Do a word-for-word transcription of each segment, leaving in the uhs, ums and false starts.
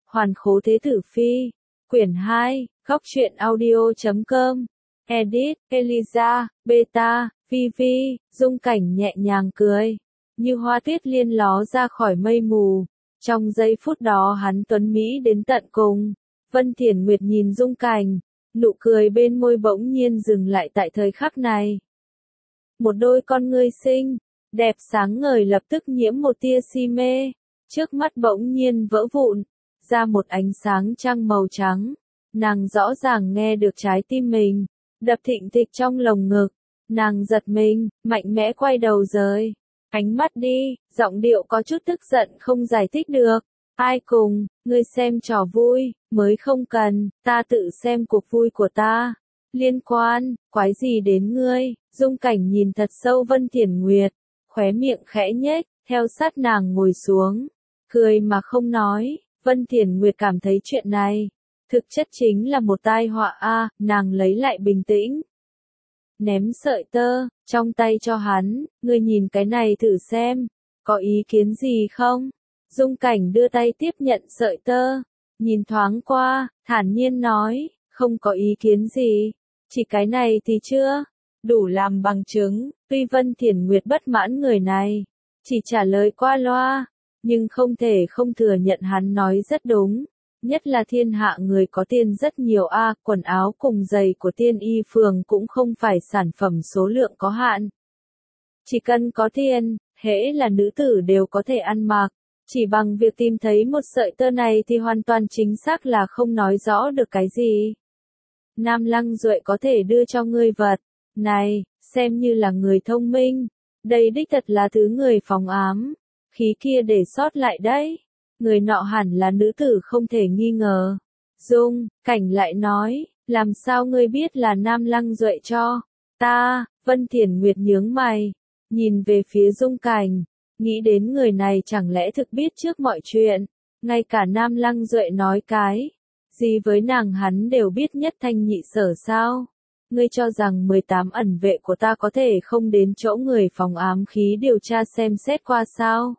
Hoàn khố thế tử phi. Quyển hai, góc truyện audio chấm com. Edit, Eliza, Beta, Vivi, Dung Cảnh nhẹ nhàng cười. Như hoa tuyết liên ló ra khỏi mây mù. Trong giây phút đó hắn tuấn mỹ đến tận cùng. Vân Thiển Nguyệt nhìn Dung Cảnh. Nụ cười bên môi bỗng nhiên dừng lại tại thời khắc này. Một đôi con ngươi xinh, đẹp sáng ngời lập tức nhiễm một tia si mê. Trước mắt bỗng nhiên vỡ vụn, ra một ánh sáng trăng màu trắng. Nàng rõ ràng nghe được trái tim mình, đập thịnh thịch trong lồng ngực. Nàng giật mình, mạnh mẽ quay đầu rời. Ánh mắt đi, giọng điệu có chút tức giận không giải thích được. Ai cùng, ngươi xem trò vui, mới không cần, ta tự xem cuộc vui của ta. Liên quan, quái gì đến ngươi? Dung Cảnh nhìn thật sâu Vân Thiển Nguyệt, khóe miệng khẽ nhếch, theo sát nàng ngồi xuống. Cười mà không nói, Vân Thiển Nguyệt cảm thấy chuyện này, thực chất chính là một tai họa a, nàng lấy lại bình tĩnh. Ném sợi tơ, trong tay cho hắn, ngươi nhìn cái này thử xem, có ý kiến gì không? Dung Cảnh đưa tay tiếp nhận sợi tơ, nhìn thoáng qua, thản nhiên nói, không có ý kiến gì, chỉ cái này thì chưa, đủ làm bằng chứng. Tuy Vân Thiển Nguyệt bất mãn người này, chỉ trả lời qua loa, nhưng không thể không thừa nhận hắn nói rất đúng. Nhất là thiên hạ người có tiền rất nhiều a, quần áo cùng giày của Tiên Y Phường cũng không phải sản phẩm số lượng có hạn. Chỉ cần có tiền, hễ là nữ tử đều có thể ăn mặc. Chỉ bằng việc tìm thấy một sợi tơ này thì hoàn toàn chính xác là không nói rõ được cái gì. Nam Lăng Duệ có thể đưa cho ngươi vật này, xem như là người thông minh. Đây đích thật là thứ người phóng ám, khí kia để sót lại đấy. Người nọ hẳn là nữ tử không thể nghi ngờ. Dung Cảnh lại nói, làm sao ngươi biết là Nam Lăng Duệ cho? Ta, Vân Thiển Nguyệt nhướng mày, nhìn về phía Dung Cảnh, nghĩ đến người này chẳng lẽ thực biết trước mọi chuyện, ngay cả Nam Lăng Duệ nói cái gì với nàng hắn đều biết nhất thanh nhị sở sao? Ngươi cho rằng mười tám ẩn vệ của ta có thể không đến chỗ người phòng ám khí điều tra xem xét qua sao?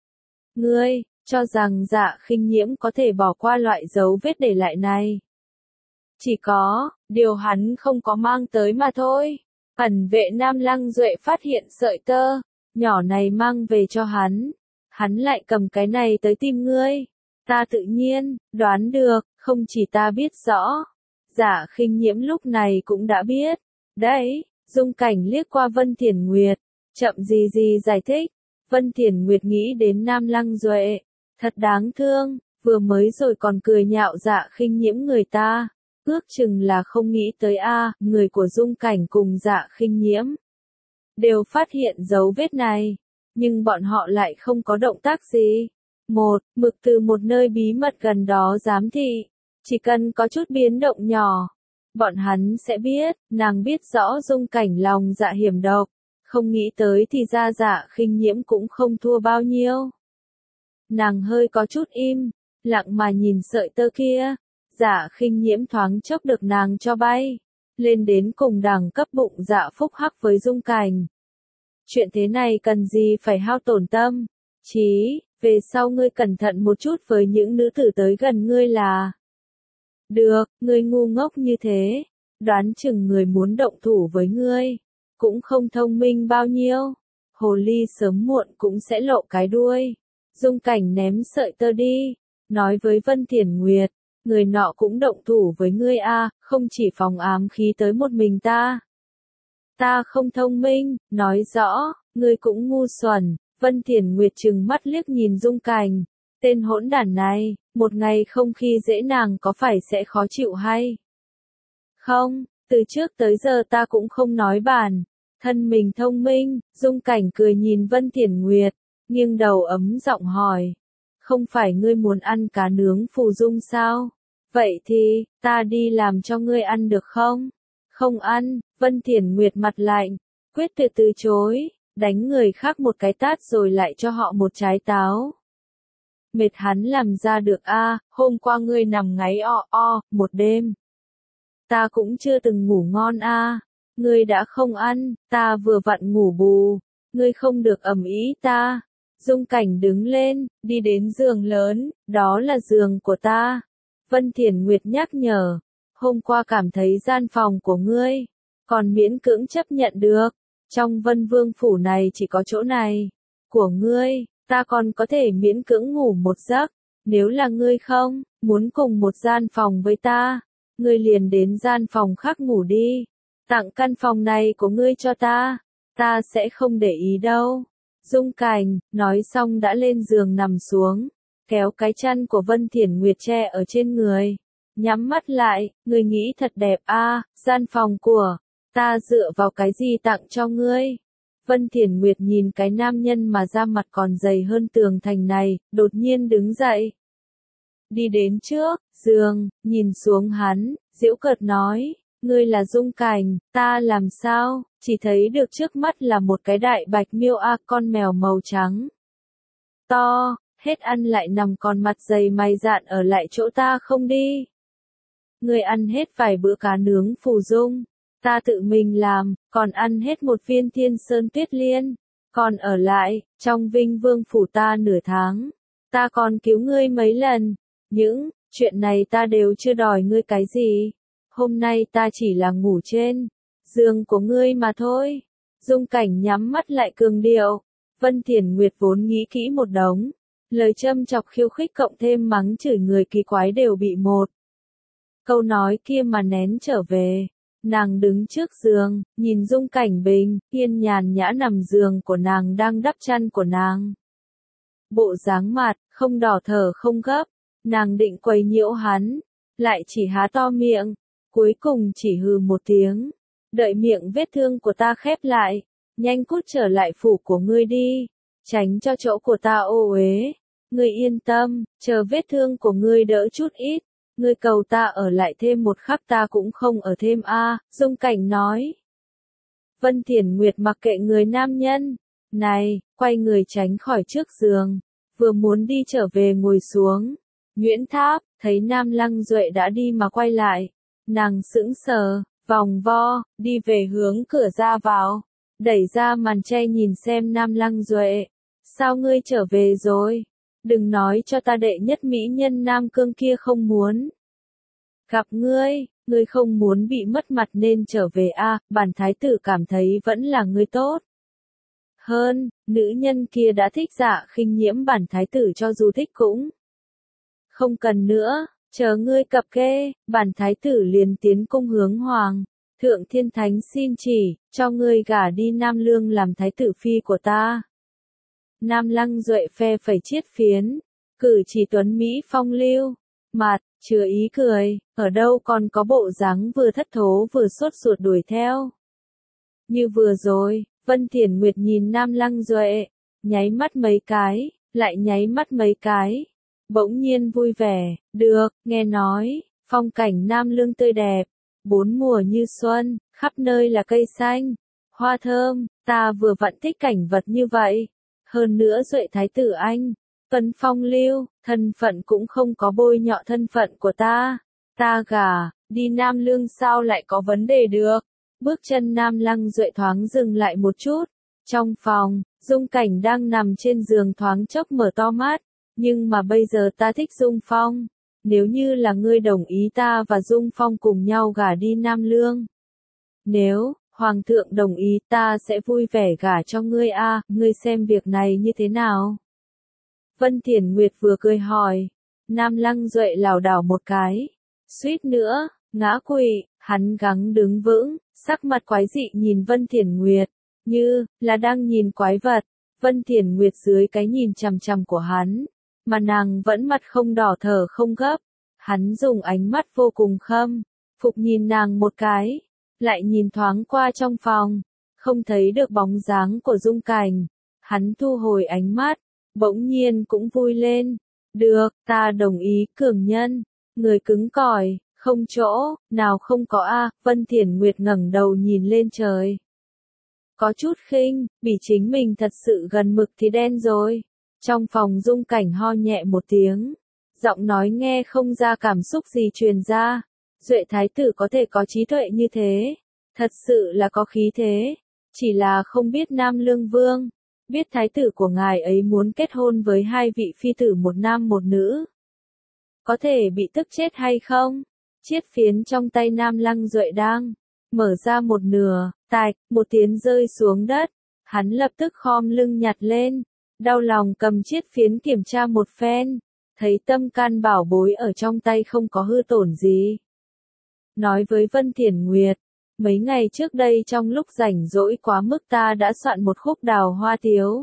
Ngươi cho rằng Dạ Khinh Nhiễm có thể bỏ qua loại dấu vết để lại này? Chỉ có điều hắn không có mang tới mà thôi. Ẩn vệ Nam Lăng Duệ phát hiện sợi tơ nhỏ này mang về cho hắn, hắn lại cầm cái này tới tìm ngươi. Ta tự nhiên đoán được, không chỉ ta biết rõ, Dạ Khinh Nhiễm lúc này cũng đã biết. Đấy, Dung Cảnh liếc qua Vân Thiển Nguyệt, chậm gì gì giải thích. Vân Thiển Nguyệt nghĩ đến Nam Lăng Duệ, thật đáng thương, vừa mới rồi còn cười nhạo Dạ Khinh Nhiễm người ta, ước chừng là không nghĩ tới a, người của Dung Cảnh cùng Dạ Khinh Nhiễm đều phát hiện dấu vết này, nhưng bọn họ lại không có động tác gì. Một, mực từ một nơi bí mật gần đó giám thị, chỉ cần có chút biến động nhỏ, bọn hắn sẽ biết. Nàng biết rõ Dung Cảnh lòng dạ hiểm độc, không nghĩ tới thì ra Dạ Khinh Nhiễm cũng không thua bao nhiêu. Nàng hơi có chút im lặng mà nhìn sợi tơ kia. Dạ Khinh Nhiễm thoáng chốc được nàng cho bay lên đến cùng đẳng cấp bụng dạ phúc hắc với Dung Cảnh. Chuyện thế này cần gì phải hao tổn tâm trí, về sau ngươi cẩn thận một chút với những nữ tử tới gần ngươi là được. Ngươi ngu ngốc như thế, đoán chừng người muốn động thủ với ngươi cũng không thông minh bao nhiêu. Hồ ly sớm muộn cũng sẽ lộ cái đuôi. Dung Cảnh ném sợi tơ đi, nói với Vân Thiển Nguyệt, người nọ cũng động thủ với ngươi a, không chỉ phòng ám khí tới một mình ta. Ta không thông minh, nói rõ, ngươi cũng ngu xuẩn. Vân Thiển Nguyệt trừng mắt liếc nhìn Dung Cảnh, tên hỗn đản này, một ngày không khi dễ nàng có phải sẽ khó chịu hay không? Từ trước tới giờ ta cũng không nói bản thân mình thông minh. Dung Cảnh cười nhìn Vân Thiển Nguyệt, nghiêng đầu ấm giọng hỏi, không phải ngươi muốn ăn cá nướng phù dung sao? Vậy thì, ta đi làm cho ngươi ăn được không? Không ăn. Vân Thiển Nguyệt mặt lạnh, quyết tuyệt từ chối, đánh người khác một cái tát rồi lại cho họ một trái táo. Mệt hắn làm ra được a, hôm qua ngươi nằm ngáy o o, một đêm. Ta cũng chưa từng ngủ ngon a, ngươi đã không ăn, ta vừa vặn ngủ bù, ngươi không được ầm ĩ ta. Dung Cảnh đứng lên, đi đến giường lớn, đó là giường của ta. Vân Thiển Nguyệt nhắc nhở, hôm qua cảm thấy gian phòng của ngươi, còn miễn cưỡng chấp nhận được. Trong Vân Vương phủ này chỉ có chỗ này, của ngươi, ta còn có thể miễn cưỡng ngủ một giấc. Nếu là ngươi không, muốn cùng một gian phòng với ta, ngươi liền đến gian phòng khác ngủ đi. Tặng căn phòng này của ngươi cho ta, ta sẽ không để ý đâu. Dung Cảnh, nói xong đã lên giường nằm xuống, kéo cái chăn của Vân Thiển Nguyệt che ở trên người. Nhắm mắt lại, ngươi nghĩ thật đẹp a, gian phòng của ta dựa vào cái gì tặng cho ngươi. Vân Thiển Nguyệt nhìn cái nam nhân mà da mặt còn dày hơn tường thành này, đột nhiên đứng dậy. Đi đến trước, giường, nhìn xuống hắn, giễu cợt nói, ngươi là Dung Cảnh, ta làm sao, chỉ thấy được trước mắt là một cái đại bạch miêu a, con mèo màu trắng. To, hết ăn lại nằm còn mặt dày mày dạn ở lại chỗ ta không đi. Ngươi ăn hết vài bữa cá nướng phù dung, ta tự mình làm, còn ăn hết một viên thiên sơn tuyết liên, còn ở lại, trong Vinh Vương phủ ta nửa tháng, ta còn cứu ngươi mấy lần, những chuyện này ta đều chưa đòi ngươi cái gì, hôm nay ta chỉ là ngủ trên giường của ngươi mà thôi. Dung Cảnh nhắm mắt lại cường điệu, Vân Thiển Nguyệt vốn nghĩ kỹ một đống, lời châm chọc khiêu khích cộng thêm mắng chửi người kỳ quái đều bị một câu nói kia mà nén trở về. Nàng đứng trước giường, nhìn Dung Cảnh bình, yên nhàn nhã nằm giường của nàng đang đắp chăn của nàng. Bộ dáng mặt, không đỏ thở không gấp, nàng định quấy nhiễu hắn, lại chỉ há to miệng, cuối cùng chỉ hừ một tiếng, đợi miệng vết thương của ta khép lại, nhanh cút trở lại phủ của ngươi đi, tránh cho chỗ của ta ô uế. Ngươi yên tâm, chờ vết thương của ngươi đỡ chút ít, ngươi cầu ta ở lại thêm một khắc ta cũng không ở thêm a, à, Dung Cảnh nói. Vân Thiển Nguyệt mặc kệ người nam nhân này, quay người tránh khỏi trước giường, vừa muốn đi trở về ngồi xuống. Nguyễn Tháp, thấy Nam Lăng Duệ đã đi mà quay lại, nàng sững sờ, vòng vo, đi về hướng cửa ra vào, đẩy ra màn che nhìn xem Nam Lăng Duệ. Sao ngươi trở về rồi? Đừng nói cho ta đệ nhất mỹ nhân Nam Cương kia không muốn gặp ngươi, ngươi không muốn bị mất mặt nên trở về a, à, bản thái tử cảm thấy vẫn là ngươi tốt. Hơn, nữ nhân kia đã thích Dạ Khinh nhiễm bản thái tử cho dù thích cũng không cần nữa, chờ ngươi cập kê, bản thái tử liền tiến cung hướng hoàng. Thượng Thiên Thánh xin chỉ, cho ngươi gả đi Nam Lương làm thái tử phi của ta. Nam Lăng Duệ phe phẩy chiết phiến, cử chỉ tuấn Mỹ phong lưu, mặt, chứa ý cười, ở đâu còn có bộ dáng vừa thất thố vừa sốt ruột đuổi theo. Như vừa rồi, Vân Thiển Nguyệt nhìn Nam Lăng Duệ, nháy mắt mấy cái, lại nháy mắt mấy cái, bỗng nhiên vui vẻ, được, nghe nói, phong cảnh Nam Lương tươi đẹp, bốn mùa như xuân, khắp nơi là cây xanh, hoa thơm, ta vừa vặn thích cảnh vật như vậy. Hơn nữa Duệ thái tử anh, tuấn phong lưu, thân phận cũng không có bôi nhọ thân phận của ta. Ta gả, đi Nam Lương sao lại có vấn đề được. Bước chân Nam Lăng Duệ thoáng dừng lại một chút. Trong phòng, Dung Cảnh đang nằm trên giường thoáng chốc mở to mắt. Nhưng mà bây giờ ta thích Dung Phong. Nếu như là ngươi đồng ý ta và Dung Phong cùng nhau gả đi Nam Lương. Nếu Hoàng thượng đồng ý ta sẽ vui vẻ gả cho ngươi a, à, ngươi xem việc này như thế nào? Vân Thiển Nguyệt vừa cười hỏi. Nam Lăng Duệ lảo đảo một cái. Suýt nữa, ngã quỵ, hắn gắng đứng vững, sắc mặt quái dị nhìn Vân Thiển Nguyệt, như là đang nhìn quái vật. Vân Thiển Nguyệt dưới cái nhìn chằm chằm của hắn, mà nàng vẫn mặt không đỏ thở không gấp. Hắn dùng ánh mắt vô cùng khâm phục nhìn nàng một cái. Lại nhìn thoáng qua trong phòng, không thấy được bóng dáng của Dung Cảnh. Hắn thu hồi ánh mắt, bỗng nhiên cũng vui lên. Được, ta đồng ý, cường nhân. Người cứng cỏi, không chỗ, nào không có a, à, Vân Thiển Nguyệt ngẩng đầu nhìn lên trời. Có chút khinh, bị chính mình thật sự gần mực thì đen rồi. Trong phòng Dung Cảnh ho nhẹ một tiếng. Giọng nói nghe không ra cảm xúc gì truyền ra. Duệ thái tử có thể có trí tuệ như thế, thật sự là có khí thế, chỉ là không biết Nam Lương Vương biết thái tử của ngài ấy muốn kết hôn với hai vị phi tử một nam một nữ. Có thể bị tức chết hay không? Chiết phiến trong tay Nam Lăng Duệ đang mở ra một nửa, tạch, một tiếng rơi xuống đất. Hắn lập tức khom lưng nhặt lên, đau lòng cầm chiết phiến kiểm tra một phen, thấy tâm can bảo bối ở trong tay không có hư tổn gì. Nói với Vân Thiển Nguyệt, mấy ngày trước đây trong lúc rảnh rỗi quá mức ta đã soạn một khúc Đào Hoa Tiếu.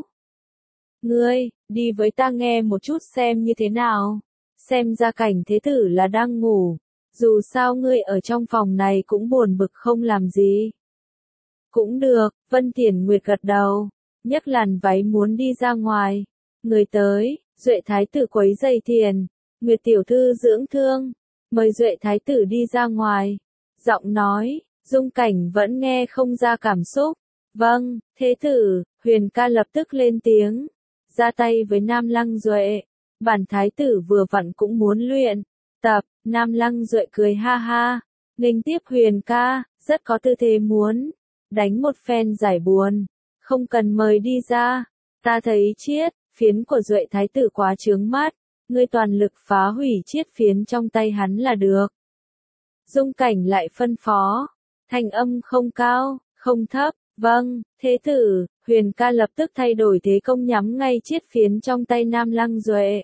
Ngươi, đi với ta nghe một chút xem như thế nào. Xem ra Cảnh thế tử là đang ngủ, dù sao ngươi ở trong phòng này cũng buồn bực không làm gì. Cũng được, Vân Thiển Nguyệt gật đầu, nhấc làn váy muốn đi ra ngoài. Người tới, Duệ thái tử quấy giày Thiền, Nguyệt tiểu thư dưỡng thương, mời Duệ thái tử đi ra ngoài. Giọng nói, Dung Cảnh vẫn nghe không ra cảm xúc. Vâng, thế tử, Huyền ca lập tức lên tiếng, ra tay với Nam Lăng Duệ. Bản thái tử vừa vặn cũng muốn luyện tập. Nam Lăng Duệ cười ha ha, nghênh tiếp Huyền ca, rất có tư thế muốn đánh một phen giải buồn. Không cần mời đi ra, ta thấy chiết phiến của Duệ thái tử quá chướng mắt, ngươi toàn lực phá hủy chiết phiến trong tay hắn là được. Dung Cảnh lại phân phó, thanh âm không cao, không thấp, vâng, thế tử. Huyền ca lập tức thay đổi thế công nhắm ngay chiết phiến trong tay Nam Lăng Duệ.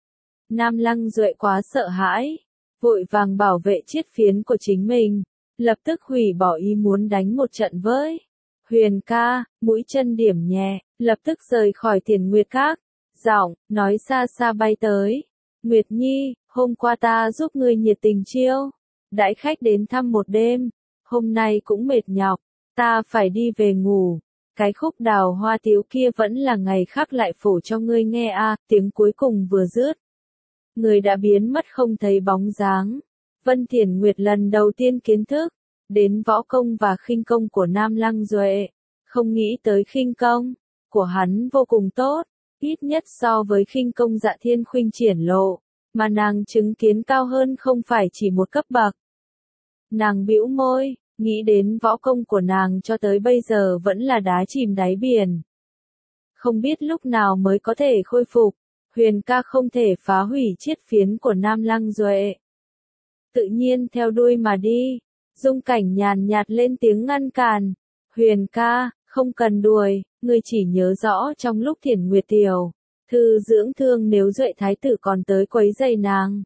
Nam Lăng Duệ quá sợ hãi, vội vàng bảo vệ chiết phiến của chính mình, lập tức hủy bỏ ý muốn đánh một trận với Huyền ca, mũi chân điểm nhẹ, lập tức rời khỏi Thiền Nguyệt Các, giọng nói xa xa bay tới. Nguyệt Nhi, hôm qua ta giúp ngươi nhiệt tình chiêu đãi khách đến thăm một đêm, hôm nay cũng mệt nhọc, ta phải đi về ngủ. Cái khúc Đào Hoa Tiếu kia vẫn là ngày khác lại phổ cho ngươi nghe a. Tiếng cuối cùng vừa dứt, người đã biến mất không thấy bóng dáng. Vân Thiển Nguyệt lần đầu tiên kiến thức đến võ công và khinh công của Nam Lăng Duệ, không nghĩ tới khinh công của hắn vô cùng tốt, ít nhất so với khinh công Dạ Thiên Khuynh triển lộ, mà nàng chứng kiến cao hơn không phải chỉ một cấp bậc. Nàng bĩu môi, nghĩ đến võ công của nàng cho tới bây giờ vẫn là đá chìm đáy biển. Không biết lúc nào mới có thể khôi phục. Huyền ca không thể phá hủy chiết phiến của Nam Lăng Duệ. Tự nhiên theo đuôi mà đi. Dung Cảnh nhàn nhạt lên tiếng ngăn cản. Huyền ca, không cần đuổi, ngươi chỉ nhớ rõ trong lúc Thiển Nguyệt tiểu thư dưỡng thương nếu Duệ thái tử còn tới quấy rầy nàng,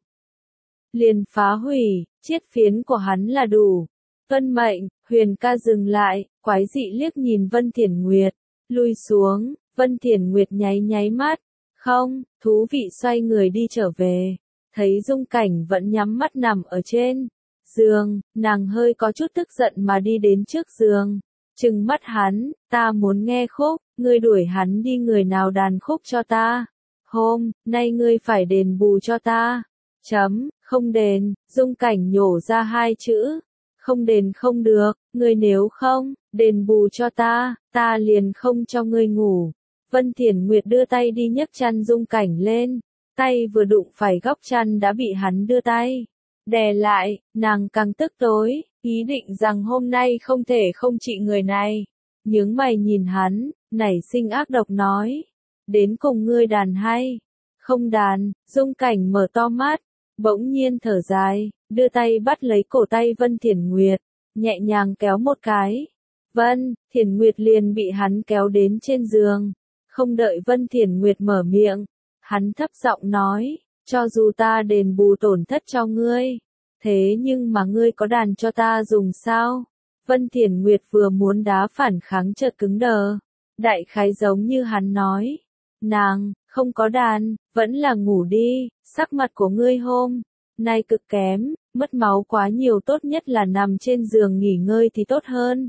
liền phá hủy chiết phiến của hắn là đủ. Tuân mệnh. Huyền ca dừng lại, quái dị liếc nhìn Vân Thiển Nguyệt, lui xuống. Vân Thiển Nguyệt nháy nháy mắt. Không, thú vị xoay người đi trở về. Thấy Dung Cảnh vẫn nhắm mắt nằm ở trên giường, nàng hơi có chút tức giận mà đi đến trước giường. Trừng mắt hắn, ta muốn nghe khúc, ngươi đuổi hắn đi, người nào đàn khúc cho ta. Hôm nay ngươi phải đền bù cho ta. Chấm, không đền. Dung Cảnh nhổ ra hai chữ. Không đền không được, ngươi nếu không đền bù cho ta, ta liền không cho ngươi ngủ. Vân Thiển Nguyệt đưa tay đi nhấc chăn Dung Cảnh lên, tay vừa đụng phải góc chăn đã bị hắn đưa tay đè lại. Nàng càng tức tối, ý định rằng hôm nay không thể không trị người này. Nhướng mày nhìn hắn, nảy sinh ác độc nói, đến cùng ngươi đàn hay không đàn? Dung Cảnh mở to mắt, bỗng nhiên thở dài, đưa tay bắt lấy cổ tay Vân Thiển Nguyệt, nhẹ nhàng kéo một cái. Vân Thiển Nguyệt liền bị hắn kéo đến trên giường. Không đợi Vân Thiển Nguyệt mở miệng, hắn thấp giọng nói, cho dù ta đền bù tổn thất cho ngươi, thế nhưng mà ngươi có đàn cho ta dùng sao? Vân Thiển Nguyệt vừa muốn đá phản kháng chợt cứng đờ, đại khái giống như hắn nói, nàng không có đàn, vẫn là ngủ đi, sắc mặt của ngươi hôm nay cực kém, mất máu quá nhiều, tốt nhất là nằm trên giường nghỉ ngơi thì tốt hơn.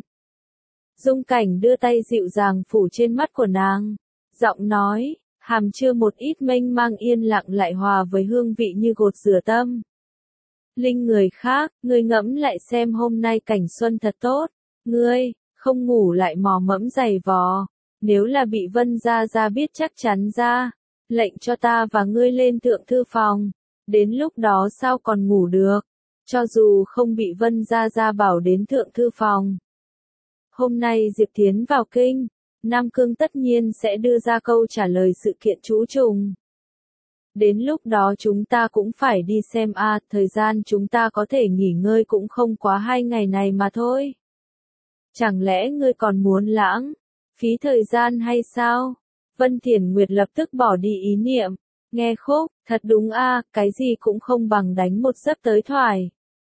Dung Cảnh đưa tay dịu dàng phủ trên mắt của nàng, giọng nói, hàm chứa một ít mênh mang yên lặng lại hòa với hương vị như gột rửa tâm linh người khác. Ngươi ngẫm lại xem, hôm nay cảnh xuân thật tốt, ngươi không ngủ lại mò mẫm giày vò, nếu là bị Vân gia gia biết chắc chắn ra lệnh cho ta và ngươi lên thượng thư phòng, đến lúc đó sao còn ngủ được? Cho dù không bị Vân gia gia bảo đến thượng thư phòng, hôm nay Diệp Thiến vào kinh, Nam Cương tất nhiên sẽ đưa ra câu trả lời sự kiện trú trùng. Đến lúc đó chúng ta cũng phải đi xem a, à, thời gian chúng ta có thể nghỉ ngơi cũng không quá hai ngày này mà thôi. Chẳng lẽ ngươi còn muốn lãng phí thời gian hay sao? Vân Thiển Nguyệt lập tức bỏ đi ý niệm. Nghe khúc, thật đúng a, à, cái gì cũng không bằng đánh một giấc tới thoải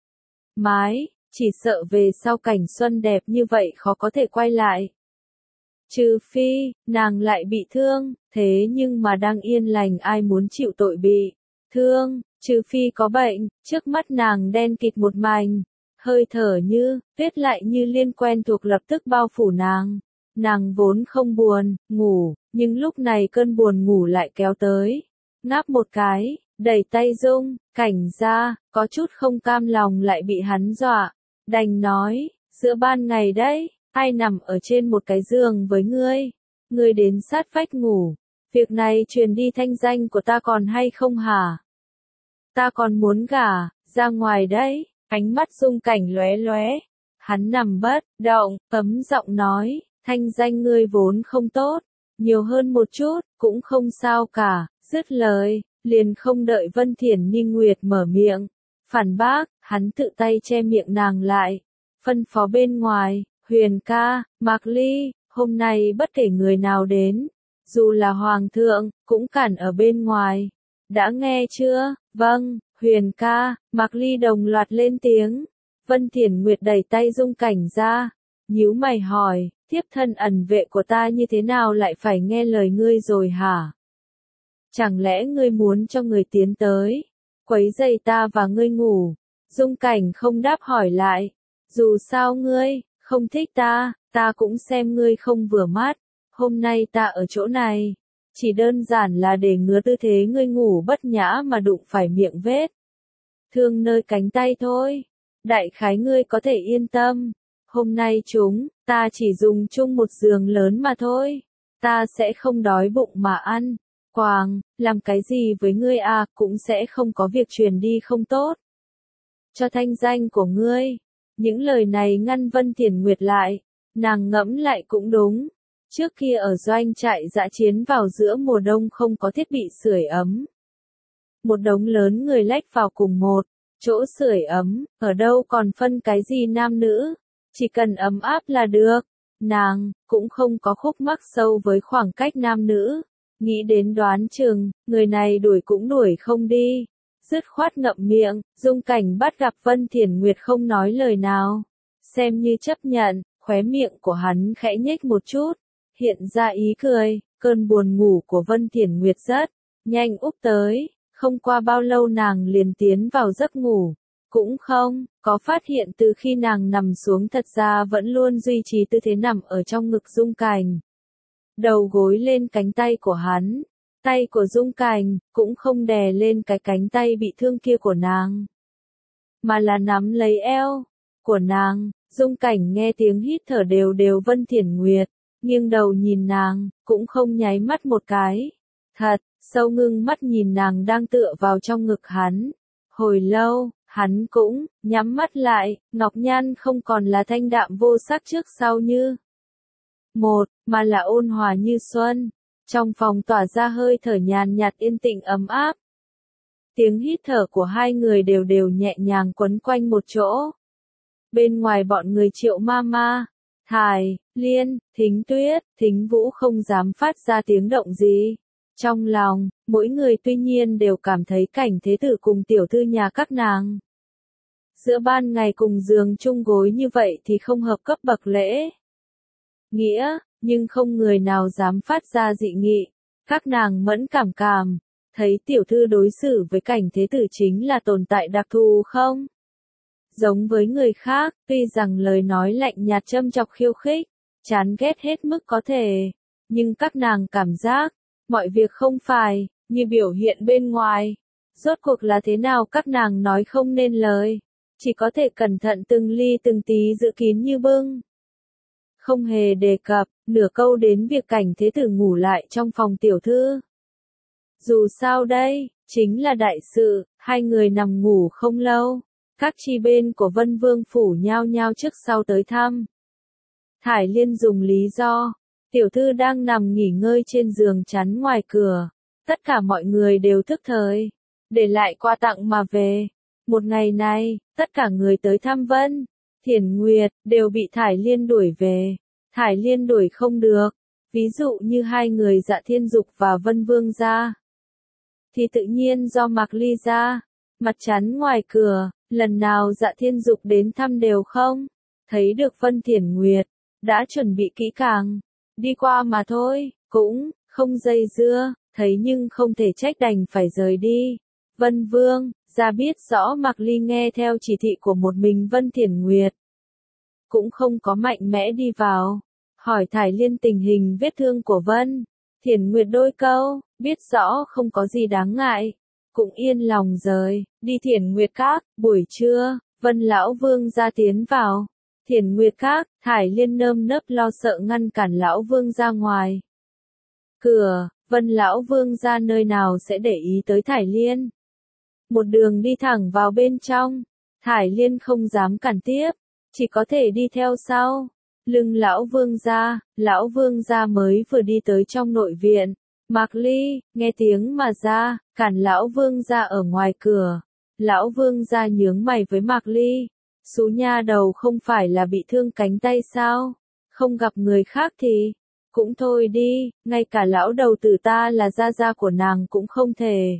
mái, chỉ sợ về sau cảnh xuân đẹp như vậy khó có thể quay lại. Trừ phi, nàng lại bị thương, thế nhưng mà đang yên lành ai muốn chịu tội bị thương, trừ phi có bệnh, trước mắt nàng đen kịt một mảnh, hơi thở như, tuyết lại như liên quen thuộc lập tức bao phủ nàng. Nàng vốn không buồn, ngủ, nhưng lúc này cơn buồn ngủ lại kéo tới. Ngáp một cái, đẩy tay Dung Cảnh ra, có chút không cam lòng lại bị hắn dọa. Đành nói, giữa ban ngày đấy, ai nằm ở trên một cái giường với ngươi? Ngươi đến sát vách ngủ. Việc này truyền đi thanh danh của ta còn hay không hả? Ta còn muốn gả ra ngoài đấy. Ánh mắt Dung Cảnh lóe lóe. Hắn nằm bất động, ấm giọng nói, thanh danh ngươi vốn không tốt, nhiều hơn một chút, cũng không sao cả. Dứt lời, liền không đợi Vân Thiển Ninh Nguyệt mở miệng. Phản bác, hắn tự tay che miệng nàng lại. Phân phó bên ngoài, Huyền ca, Mạc Ly, hôm nay bất kể người nào đến, dù là Hoàng thượng, cũng cản ở bên ngoài. Đã nghe chưa? Vâng, Huyền ca, Mạc Ly đồng loạt lên tiếng. Vân Thiển Nguyệt đẩy tay Dung Cảnh ra, nhíu mày hỏi, tiếp thân ẩn vệ của ta như thế nào lại phải nghe lời ngươi rồi hả? Chẳng lẽ ngươi muốn cho người tiến tới, quấy rầy ta và ngươi ngủ? Dung Cảnh không đáp hỏi lại, dù sao ngươi không thích ta, ta cũng xem ngươi không vừa mắt. Hôm nay ta ở chỗ này, chỉ đơn giản là để ngứa tư thế ngươi ngủ bất nhã mà đụng phải miệng vết thương nơi cánh tay thôi. Đại khái ngươi có thể yên tâm, hôm nay chúng ta chỉ dùng chung một giường lớn mà thôi. Ta sẽ không đói bụng mà ăn. Quàng, làm cái gì với ngươi à, cũng sẽ không có việc truyền đi không tốt cho thanh danh của ngươi. Những lời này ngăn Vân Thiển Nguyệt lại, nàng ngẫm lại cũng đúng. Trước kia ở doanh trại dã chiến vào giữa mùa đông không có thiết bị sưởi ấm. Một đống lớn người lách vào cùng một chỗ sưởi ấm, ở đâu còn phân cái gì nam nữ, chỉ cần ấm áp là được. Nàng cũng không có khúc mắc sâu với khoảng cách nam nữ. Nghĩ đến đoán chừng, người này đuổi cũng đuổi không đi. Dứt khoát ngậm miệng, Dung Cảnh bắt gặp Vân Thiển Nguyệt không nói lời nào. Xem như chấp nhận, khóe miệng của hắn khẽ nhếch một chút. Hiện ra ý cười, cơn buồn ngủ của Vân Thiển Nguyệt rất nhanh úp tới. Không qua bao lâu nàng liền tiến vào giấc ngủ. Cũng không có phát hiện từ khi nàng nằm xuống thật ra vẫn luôn duy trì tư thế nằm ở trong ngực Dung Cảnh. Đầu gối lên cánh tay của hắn, tay của Dung Cảnh cũng không đè lên cái cánh tay bị thương kia của nàng, mà là nắm lấy eo của nàng. Dung Cảnh nghe tiếng hít thở đều đều Vân Thiển Nguyệt, nghiêng đầu nhìn nàng, cũng không nháy mắt một cái. Thật sâu ngưng mắt nhìn nàng đang tựa vào trong ngực hắn. Hồi lâu, hắn cũng nhắm mắt lại, ngọc nhan không còn là thanh đạm vô sắc trước sau như một, mà là ôn hòa như xuân. Trong phòng tỏa ra hơi thở nhàn nhạt yên tĩnh ấm áp. Tiếng hít thở của hai người đều đều nhẹ nhàng quấn quanh một chỗ. Bên ngoài bọn người Triệu Mama, Thải, Liên, Thính Tuyết, Thính Vũ không dám phát ra tiếng động gì. Trong lòng, mỗi người tuy nhiên đều cảm thấy cảnh thế tử cùng tiểu thư nhà các nàng. Giữa ban ngày cùng giường chung gối như vậy thì không hợp cấp bậc lễ nghĩa, nhưng không người nào dám phát ra dị nghị. Các nàng mẫn cảm cảm, thấy tiểu thư đối xử với cảnh thế tử chính là tồn tại đặc thù không? Giống với người khác, tuy rằng lời nói lạnh nhạt châm chọc khiêu khích, chán ghét hết mức có thể, nhưng các nàng cảm giác, mọi việc không phải như biểu hiện bên ngoài. Rốt cuộc là thế nào các nàng nói không nên lời, chỉ có thể cẩn thận từng ly từng tí giữ kín như bưng. Không hề đề cập nửa câu đến việc cảnh thế tử ngủ lại trong phòng tiểu thư. Dù sao đây, chính là đại sự, hai người nằm ngủ không lâu. Các chi bên của Vân Vương Phủ nhao nhao trước sau tới thăm. Thải Liên dùng lý do Tiểu thư đang nằm nghỉ ngơi trên giường chắn ngoài cửa. Tất cả mọi người đều thức thời, để lại quà tặng mà về. Một ngày này, tất cả người tới thăm Vân Thiển Nguyệt đều bị Thải Liên đuổi về. Thải Liên đuổi không được, ví dụ như hai người Dạ Thiên Dục và Vân Vương gia, thì tự nhiên do Mạc Ly gia, mặt chắn ngoài cửa, lần nào Dạ Thiên Dục đến thăm đều không thấy được Vân Thiển Nguyệt, đã chuẩn bị kỹ càng, đi qua mà thôi, cũng không dây dưa, thấy nhưng không thể trách đành phải rời đi. Vân Vương gia biết rõ Mạc Ly nghe theo chỉ thị của một mình Vân Thiển Nguyệt, cũng không có mạnh mẽ đi vào, hỏi Thải Liên tình hình vết thương của Vân Thiển Nguyệt đôi câu, biết rõ không có gì đáng ngại, cũng yên lòng rời đi Thiển Nguyệt Các. Buổi trưa, Vân lão vương gia tiến vào Thiển Nguyệt Các, Thải Liên nơm nớp lo sợ ngăn cản lão vương ra ngoài cửa. Vân lão vương gia nơi nào sẽ để ý tới Thải Liên, một đường đi thẳng vào bên trong. Thải Liên không dám cản tiếp, chỉ có thể đi theo sau lưng lão vương gia. Lão vương gia mới vừa đi tới trong nội viện, Mạc Ly nghe tiếng mà ra, cản lão vương gia ở ngoài cửa. Lão vương gia nhướng mày với Mạc Ly, xú nha đầu không phải là bị thương cánh tay sao, không gặp người khác thì cũng thôi đi, ngay cả lão đầu tử ta là gia gia của nàng cũng không thể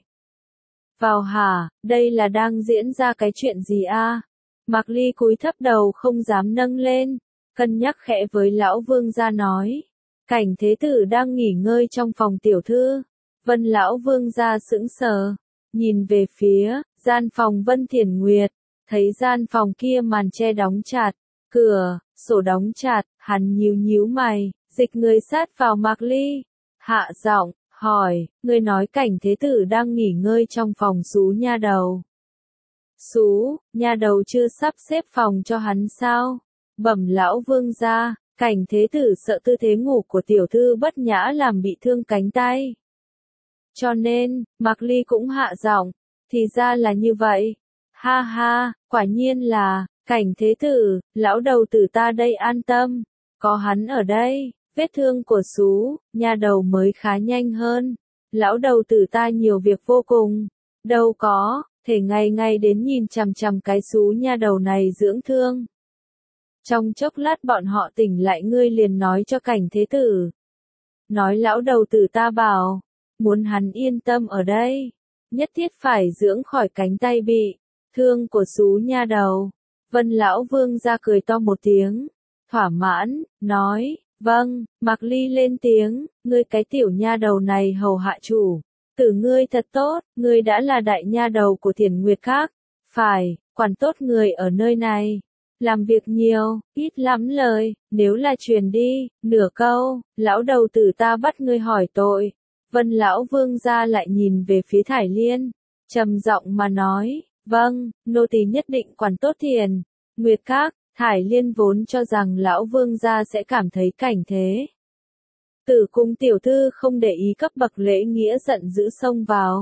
vào hả? Đây là đang diễn ra cái chuyện gì a? Mạc Ly cúi thấp đầu không dám nâng lên, cân nhắc khẽ với lão vương gia nói, Cảnh thế tử đang nghỉ ngơi trong phòng tiểu thư. Vân lão vương gia sững sờ, nhìn về phía gian phòng Vân Thiển Nguyệt, thấy gian phòng kia màn che đóng chặt, cửa sổ đóng chặt, hắn nhíu nhíu mày, dịch người sát vào Mạc Ly, hạ giọng hỏi, ngươi nói Cảnh thế tử đang nghỉ ngơi trong phòng xú nha đầu. Xú nha đầu chưa sắp xếp phòng cho hắn sao? Bẩm lão vương gia, Cảnh thế tử sợ tư thế ngủ của tiểu thư bất nhã làm bị thương cánh tay. Cho nên, Mạc Ly cũng hạ giọng, thì ra là như vậy. Ha ha, quả nhiên là, Cảnh thế tử, lão đầu tử ta đây an tâm, có hắn ở đây, vết thương của xú nha đầu mới khá nhanh hơn. Lão đầu tử ta nhiều việc vô cùng, đâu có thể ngày ngày đến nhìn chằm chằm cái xú nha đầu này dưỡng thương. Trong chốc lát bọn họ tỉnh lại ngươi liền nói cho Cảnh thế tử. Nói lão đầu tử ta bảo, muốn hắn yên tâm ở đây, nhất thiết phải dưỡng khỏi cánh tay bị thương của xú nha đầu. Vân lão vương ra cười to một tiếng, thỏa mãn, nói, vâng. Mạc Ly lên tiếng, ngươi cái tiểu nha đầu này hầu hạ chủ tử ngươi thật tốt, ngươi đã là đại nha đầu của Thiển Nguyệt Các, phải quản tốt người ở nơi này. Làm việc nhiều, ít lắm lời, nếu là truyền đi nửa câu, lão đầu tử ta bắt ngươi hỏi tội. Vân lão vương gia lại nhìn về phía Thải Liên, trầm giọng mà nói, vâng, nô tỳ nhất định quản tốt Thiển Nguyệt Các. Thải Liên vốn cho rằng lão vương gia sẽ cảm thấy Cảnh thế tử cung tiểu thư không để ý cấp bậc lễ nghĩa, giận dữ xông vào.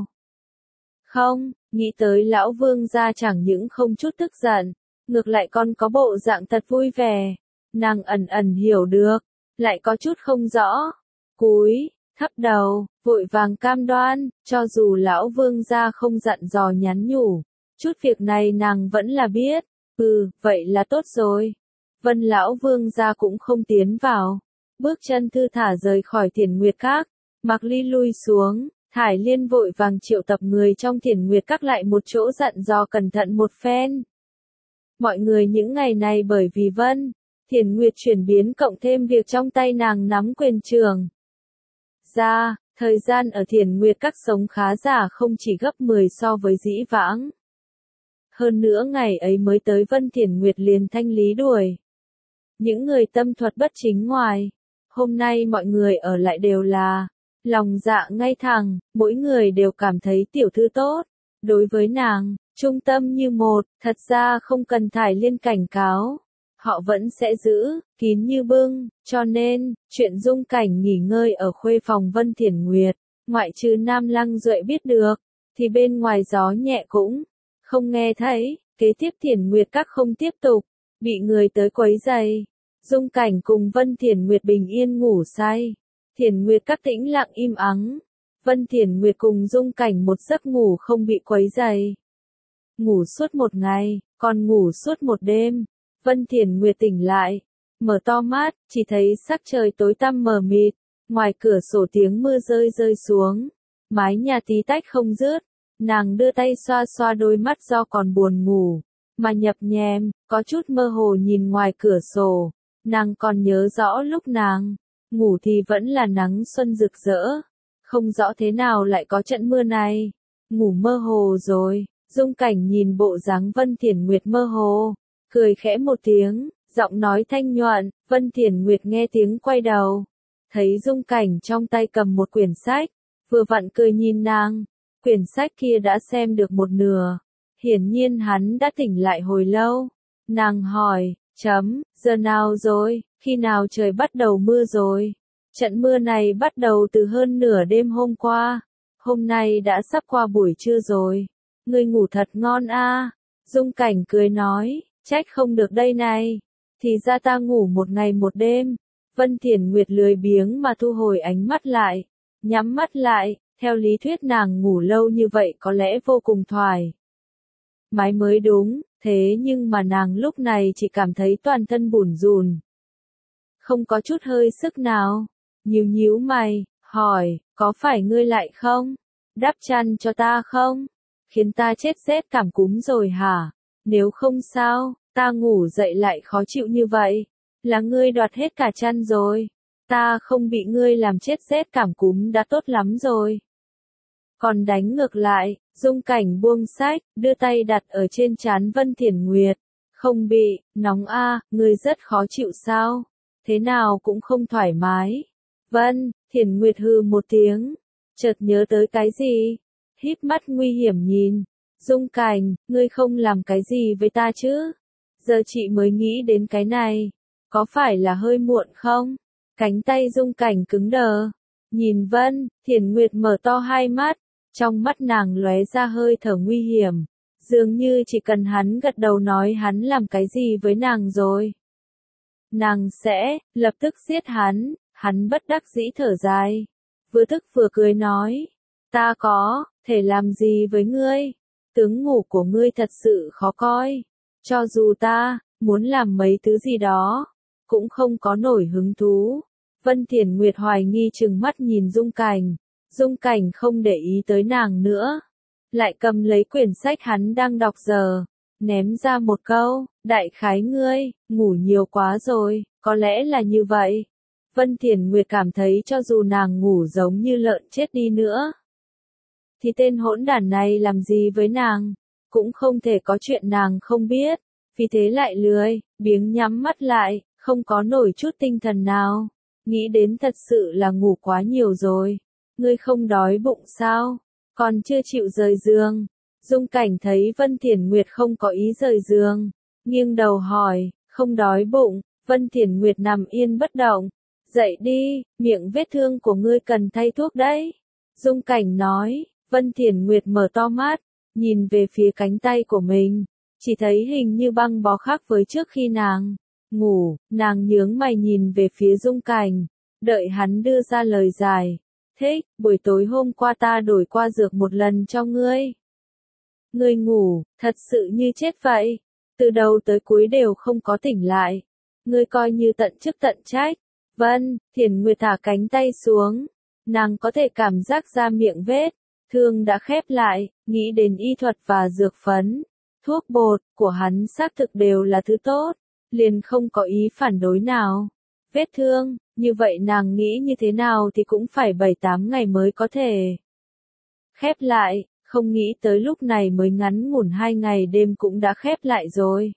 Không, nghĩ tới lão vương gia chẳng những không chút tức giận, ngược lại còn có bộ dạng thật vui vẻ. Nàng ẩn ẩn hiểu được, lại có chút không rõ, cúi thấp đầu, vội vàng cam đoan, cho dù lão vương gia không dặn dò nhắn nhủ, chút việc này nàng vẫn là biết. Ừ, vậy là tốt rồi. Vân lão vương gia cũng không tiến vào, bước chân thư thả rời khỏi Thiển Nguyệt Các. Mạc Ly lui xuống, Thải Liên vội vàng triệu tập người trong Thiển Nguyệt Các lại một chỗ dặn dò cẩn thận một phen. Mọi người những ngày này bởi vì Vân Thiển Nguyệt chuyển biến cộng thêm việc trong tay nàng nắm quyền trường ra, thời gian ở Thiển Nguyệt Các sống khá giả không chỉ gấp mười so với dĩ vãng. Hơn nữa ngày ấy mới tới Vân Thiển Nguyệt liền thanh lý đuổi những người tâm thuật bất chính ngoài. Hôm nay mọi người ở lại đều là lòng dạ ngay thẳng, mỗi người đều cảm thấy tiểu thư tốt. Đối với nàng, trung tâm như một, thật ra không cần Thải Liên cảnh cáo. Họ vẫn sẽ giữ, kín như bưng, cho nên, chuyện Dung Cảnh nghỉ ngơi ở khuê phòng Vân Thiển Nguyệt, ngoại trừ Nam Lăng Duệ biết được, thì bên ngoài gió nhẹ cũng không nghe thấy. Kế tiếp Thiển Nguyệt Các không tiếp tục bị người tới quấy rầy. Dung Cảnh cùng Vân Thiển Nguyệt bình yên ngủ say. Thiển Nguyệt các tĩnh lặng im ắng. Vân Thiển Nguyệt cùng Dung Cảnh một giấc ngủ không bị quấy rầy. Ngủ suốt một ngày, còn ngủ suốt một đêm. Vân Thiển Nguyệt tỉnh lại, mở to mắt, chỉ thấy sắc trời tối tăm mờ mịt, ngoài cửa sổ tiếng mưa rơi rơi xuống, mái nhà tí tách không dứt. Nàng đưa tay xoa xoa đôi mắt do còn buồn ngủ, mà nhập nhèm, có chút mơ hồ nhìn ngoài cửa sổ. Nàng còn nhớ rõ lúc nàng ngủ thì vẫn là nắng xuân rực rỡ, không rõ thế nào lại có trận mưa này. Ngủ mơ hồ rồi. Dung Cảnh nhìn bộ dáng Vân Thiển Nguyệt mơ hồ, cười khẽ một tiếng, giọng nói thanh nhuận. Vân Thiển Nguyệt nghe tiếng quay đầu, thấy Dung Cảnh trong tay cầm một quyển sách, vừa vặn cười nhìn nàng. Quyển sách kia đã xem được một nửa, hiển nhiên hắn đã tỉnh lại hồi lâu. Nàng hỏi, chấm, giờ nào rồi, khi nào trời bắt đầu mưa rồi? Trận mưa này bắt đầu từ hơn nửa đêm hôm qua, hôm nay đã sắp qua buổi trưa rồi. Ngươi ngủ thật ngon a. Dung Cảnh cười nói, trách không được đây này. Thì ra ta ngủ một ngày một đêm. Vân Thiển Nguyệt lười biếng mà thu hồi ánh mắt lại, nhắm mắt lại. Theo lý thuyết nàng ngủ lâu như vậy có lẽ vô cùng thoải mái mới đúng, thế nhưng mà nàng lúc này chỉ cảm thấy toàn thân bủn rủn, không có chút hơi sức nào. Nhíu nhíu mày, hỏi, có phải ngươi lại không? Đắp chăn cho ta không? Khiến ta chết rét cảm cúm rồi hả? Nếu không sao, ta ngủ dậy lại khó chịu như vậy. Là ngươi đoạt hết cả chăn rồi. Ta không bị ngươi làm chết rét cảm cúm đã tốt lắm rồi. Còn đánh ngược lại, Dung Cảnh buông sách, đưa tay đặt ở trên trán Vân Thiển Nguyệt. Không bị, nóng a, ngươi rất khó chịu sao? Thế nào cũng không thoải mái. Vân Thiển Nguyệt hừ một tiếng, chợt nhớ tới cái gì, híp mắt nguy hiểm nhìn. Dung Cảnh, ngươi không làm cái gì với ta chứ? Giờ chị mới nghĩ đến cái này, có phải là hơi muộn không? Cánh tay Dung Cảnh cứng đờ, nhìn Vân Thiển Nguyệt mở to hai mắt, trong mắt nàng lóe ra hơi thở nguy hiểm, dường như chỉ cần hắn gật đầu nói hắn làm cái gì với nàng rồi, nàng sẽ lập tức giết hắn. Hắn bất đắc dĩ thở dài, vừa tức vừa cười nói, ta có thể làm gì với ngươi? Tướng ngủ của ngươi thật sự khó coi, cho dù ta muốn làm mấy thứ gì đó, cũng không có nổi hứng thú. Vân Thiển Nguyệt hoài nghi trừng mắt nhìn Dung Cảnh. Dung Cảnh không để ý tới nàng nữa, lại cầm lấy quyển sách hắn đang đọc giờ, ném ra một câu, đại khái ngươi ngủ nhiều quá rồi, có lẽ là như vậy. Vân Thiển Nguyệt cảm thấy cho dù nàng ngủ giống như lợn chết đi nữa, thì tên hỗn đản này làm gì với nàng, cũng không thể có chuyện nàng không biết, vì thế lại lười biếng nhắm mắt lại, không có nổi chút tinh thần nào. Nghĩ đến thật sự là ngủ quá nhiều rồi. Ngươi không đói bụng sao? Còn chưa chịu rời giường. Dung Cảnh thấy Vân Thiển Nguyệt không có ý rời giường, nghiêng đầu hỏi, không đói bụng. Vân Thiển Nguyệt nằm yên bất động. Dậy đi, miệng vết thương của ngươi cần thay thuốc đấy. Dung Cảnh nói. Vân Thiển Nguyệt mở to mắt, nhìn về phía cánh tay của mình, chỉ thấy hình như băng bó khác với trước khi nàng ngủ. Nàng nhướng mày nhìn về phía Dung Cảnh, đợi hắn đưa ra lời giải thích. Buổi tối hôm qua ta đổi qua dược một lần cho ngươi. Ngươi ngủ, thật sự như chết vậy. Từ đầu tới cuối đều không có tỉnh lại. Ngươi coi như tận chức tận trách. Vân Thiển Nguyệt thả cánh tay xuống. Nàng có thể cảm giác ra miệng vết thương đã khép lại, nghĩ đến y thuật và dược phấn, thuốc bột của hắn xác thực đều là thứ tốt, liền không có ý phản đối nào. Vết thương, như vậy nàng nghĩ như thế nào thì cũng phải bảy tám ngày mới có thể khép lại, không nghĩ tới lúc này mới ngắn ngủn hai ngày đêm cũng đã khép lại rồi.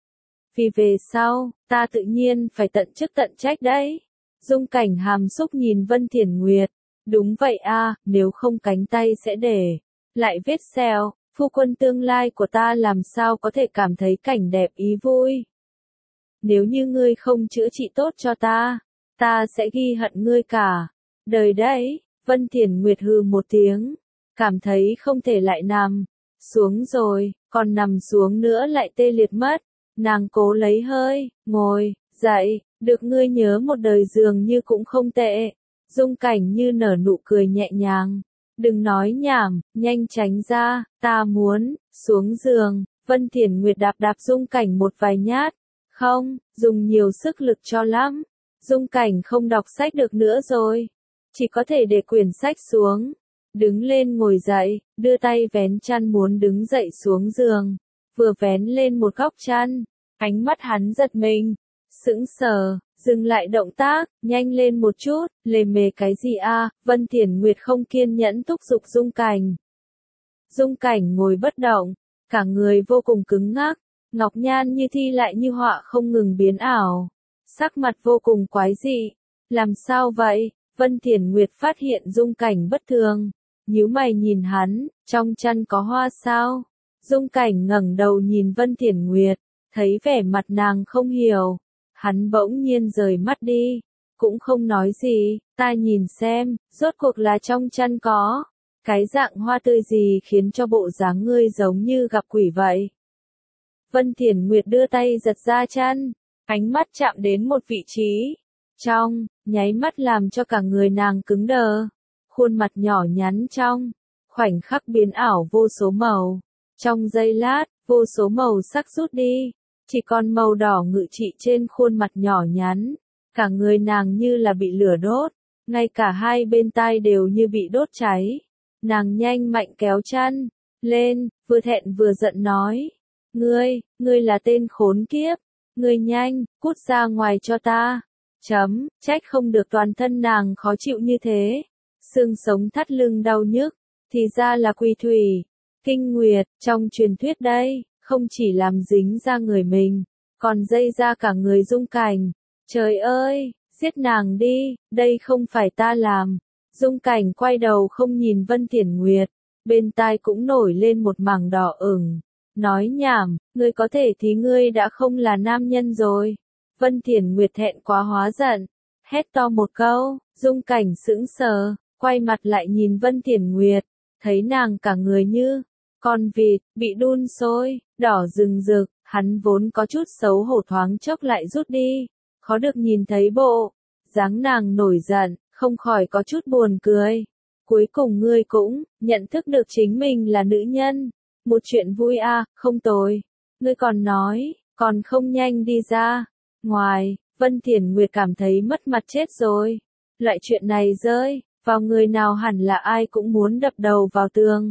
Vì về sau, ta tự nhiên phải tận chức tận trách đấy. Dung Cảnh hàm xúc nhìn Vân Thiển Nguyệt. Đúng vậy a, nếu không cánh tay sẽ để lại vết sẹo, phu quân tương lai của ta làm sao có thể cảm thấy cảnh đẹp ý vui. Nếu như ngươi không chữa trị tốt cho ta, ta sẽ ghi hận ngươi cả đời đấy. Vân Thiển Nguyệt hừ một tiếng, cảm thấy không thể lại nằm xuống rồi, còn nằm xuống nữa lại tê liệt mất. Nàng cố lấy hơi, ngồi dậy, Được ngươi nhớ một đời dường như cũng không tệ. Dung Cảnh Như nở nụ cười nhẹ nhàng. Đừng nói nhảm, nhanh tránh ra, ta muốn, xuống giường. Vân Thiển Nguyệt đạp đạp Dung Cảnh một vài nhát. Không, dùng nhiều sức lực cho lắm. Dung Cảnh không đọc sách được nữa rồi. Chỉ có thể để quyển sách xuống. Đứng lên ngồi dậy, đưa tay vén chăn muốn đứng dậy xuống giường. Vừa vén lên một góc chăn, ánh mắt hắn giật mình. Sững sờ, dừng lại động tác, nhanh lên một chút, lề mề cái gì a? Vân Thiển Nguyệt không kiên nhẫn thúc giục Dung Cảnh. Dung Cảnh ngồi bất động, cả người vô cùng cứng ngắc, ngọc nhan như thi lại như họa không ngừng biến ảo, sắc mặt vô cùng quái dị. Làm sao vậy? Vân Thiển Nguyệt phát hiện Dung Cảnh bất thường, nhíu mày nhìn hắn, trong chăn có hoa sao? Dung Cảnh ngẩng đầu nhìn Vân Thiển Nguyệt, thấy vẻ mặt nàng không hiểu. Hắn bỗng nhiên rời mắt đi, cũng không nói gì, ta nhìn xem, rốt cuộc là trong chăn có cái dạng hoa tươi gì khiến cho bộ dáng ngươi giống như gặp quỷ vậy. Vân Thiển Nguyệt đưa tay giật ra chăn, ánh mắt chạm đến một vị trí, trong, nháy mắt làm cho cả người nàng cứng đờ, khuôn mặt nhỏ nhắn trong, khoảnh khắc biến ảo vô số màu, trong giây lát, vô số màu sắc rút đi. Chỉ còn màu đỏ ngự trị trên khuôn mặt nhỏ nhắn, cả người nàng như là bị lửa đốt, ngay cả hai bên tai đều như bị đốt cháy. Nàng nhanh mạnh kéo chăn lên, vừa thẹn vừa giận nói, ngươi, ngươi là tên khốn kiếp, ngươi nhanh, cút ra ngoài cho ta. Chấm, trách không được toàn thân nàng khó chịu như thế, xương sống thắt lưng đau nhức, thì ra là quỷ thủy, kinh nguyệt, trong truyền thuyết đây. Không chỉ làm dính ra người mình, còn dây ra cả người Dung Cảnh. Trời ơi, giết nàng đi, đây không phải ta làm. Dung Cảnh quay đầu không nhìn Vân Thiển Nguyệt, bên tai cũng nổi lên một mảng đỏ ửng. Nói nhảm, ngươi có thể thì ngươi đã không là nam nhân rồi. Vân Thiển Nguyệt thẹn quá hóa giận, hét to một câu, Dung Cảnh sững sờ, quay mặt lại nhìn Vân Thiển Nguyệt, thấy nàng cả người như con vịt, bị đun sôi, đỏ rừng rực, hắn vốn có chút xấu hổ thoáng chốc lại rút đi, khó được nhìn thấy bộ dáng nàng nổi giận, không khỏi có chút buồn cười. Cuối cùng ngươi cũng nhận thức được chính mình là nữ nhân, một chuyện vui a, à, không tồi. Ngươi còn nói, còn không nhanh đi ra ngoài. Vân Thiển Nguyệt cảm thấy mất mặt chết rồi. Loại chuyện này rơi vào người nào hẳn là ai cũng muốn đập đầu vào tường.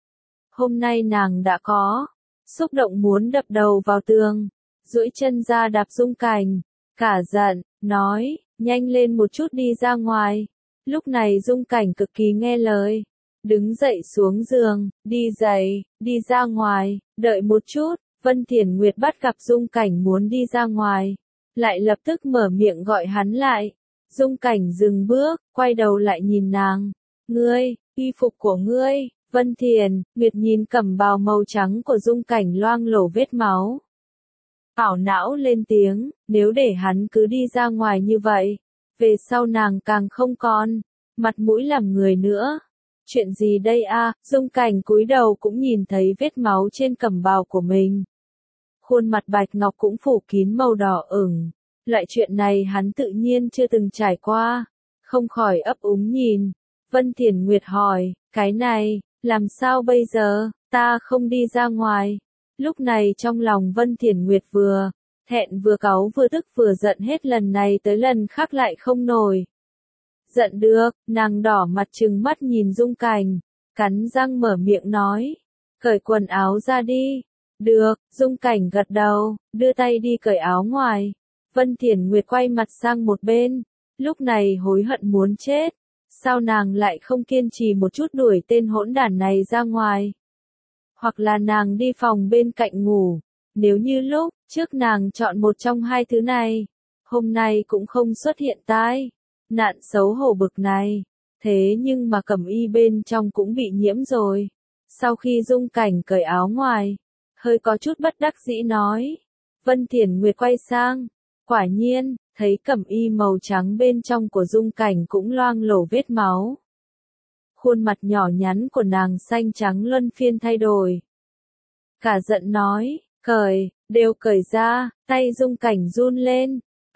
Hôm nay nàng đã có xúc động muốn đập đầu vào tường, duỗi chân ra đạp Dung Cảnh, cả giận, nói, nhanh lên một chút đi ra ngoài. Lúc này Dung Cảnh cực kỳ nghe lời, đứng dậy xuống giường, đi giày, đi ra ngoài, đợi một chút. Vân Thiển Nguyệt bắt gặp Dung Cảnh muốn đi ra ngoài, lại lập tức mở miệng gọi hắn lại. Dung Cảnh dừng bước, quay đầu lại nhìn nàng, ngươi, y phục của ngươi. Vân Thiển Nguyệt nhìn cẩm bào màu trắng của Dung Cảnh loang lổ vết máu. Ảo não lên tiếng, nếu để hắn cứ đi ra ngoài như vậy, về sau nàng càng không còn mặt mũi làm người nữa. Chuyện gì đây a? À? Dung Cảnh cúi đầu cũng nhìn thấy vết máu trên cẩm bào của mình. Khuôn mặt bạch ngọc cũng phủ kín màu đỏ ửng. Loại chuyện này hắn tự nhiên chưa từng trải qua, không khỏi ấp úng nhìn. Vân Thiển Nguyệt hỏi, cái này, làm sao bây giờ, ta không đi ra ngoài. Lúc này trong lòng Vân Thiển Nguyệt vừa thẹn vừa cáu vừa tức vừa giận hết lần này tới lần khác lại không nổi. Giận được, nàng đỏ mặt trừng mắt nhìn Dung Cảnh, cắn răng mở miệng nói, cởi quần áo ra đi. Được, Dung Cảnh gật đầu, đưa tay đi cởi áo ngoài. Vân Thiển Nguyệt quay mặt sang một bên, lúc này hối hận muốn chết. Sao nàng lại không kiên trì một chút đuổi tên hỗn đản này ra ngoài? Hoặc là nàng đi phòng bên cạnh ngủ, nếu như lúc trước nàng chọn một trong hai thứ này, hôm nay cũng không xuất hiện tai nạn xấu hổ bực này. Thế nhưng mà cẩm y bên trong cũng bị nhiễm rồi. Sau khi Dung Cảnh cởi áo ngoài, hơi có chút bất đắc dĩ nói. Vân Thiển Nguyệt quay sang, quả nhiên, thấy cẩm y màu trắng bên trong của Dung Cảnh cũng loang lổ vết máu. Khuôn mặt nhỏ nhắn của nàng xanh trắng luân phiên thay đổi. Cả giận nói, cởi, đều cởi ra, tay Dung Cảnh run lên.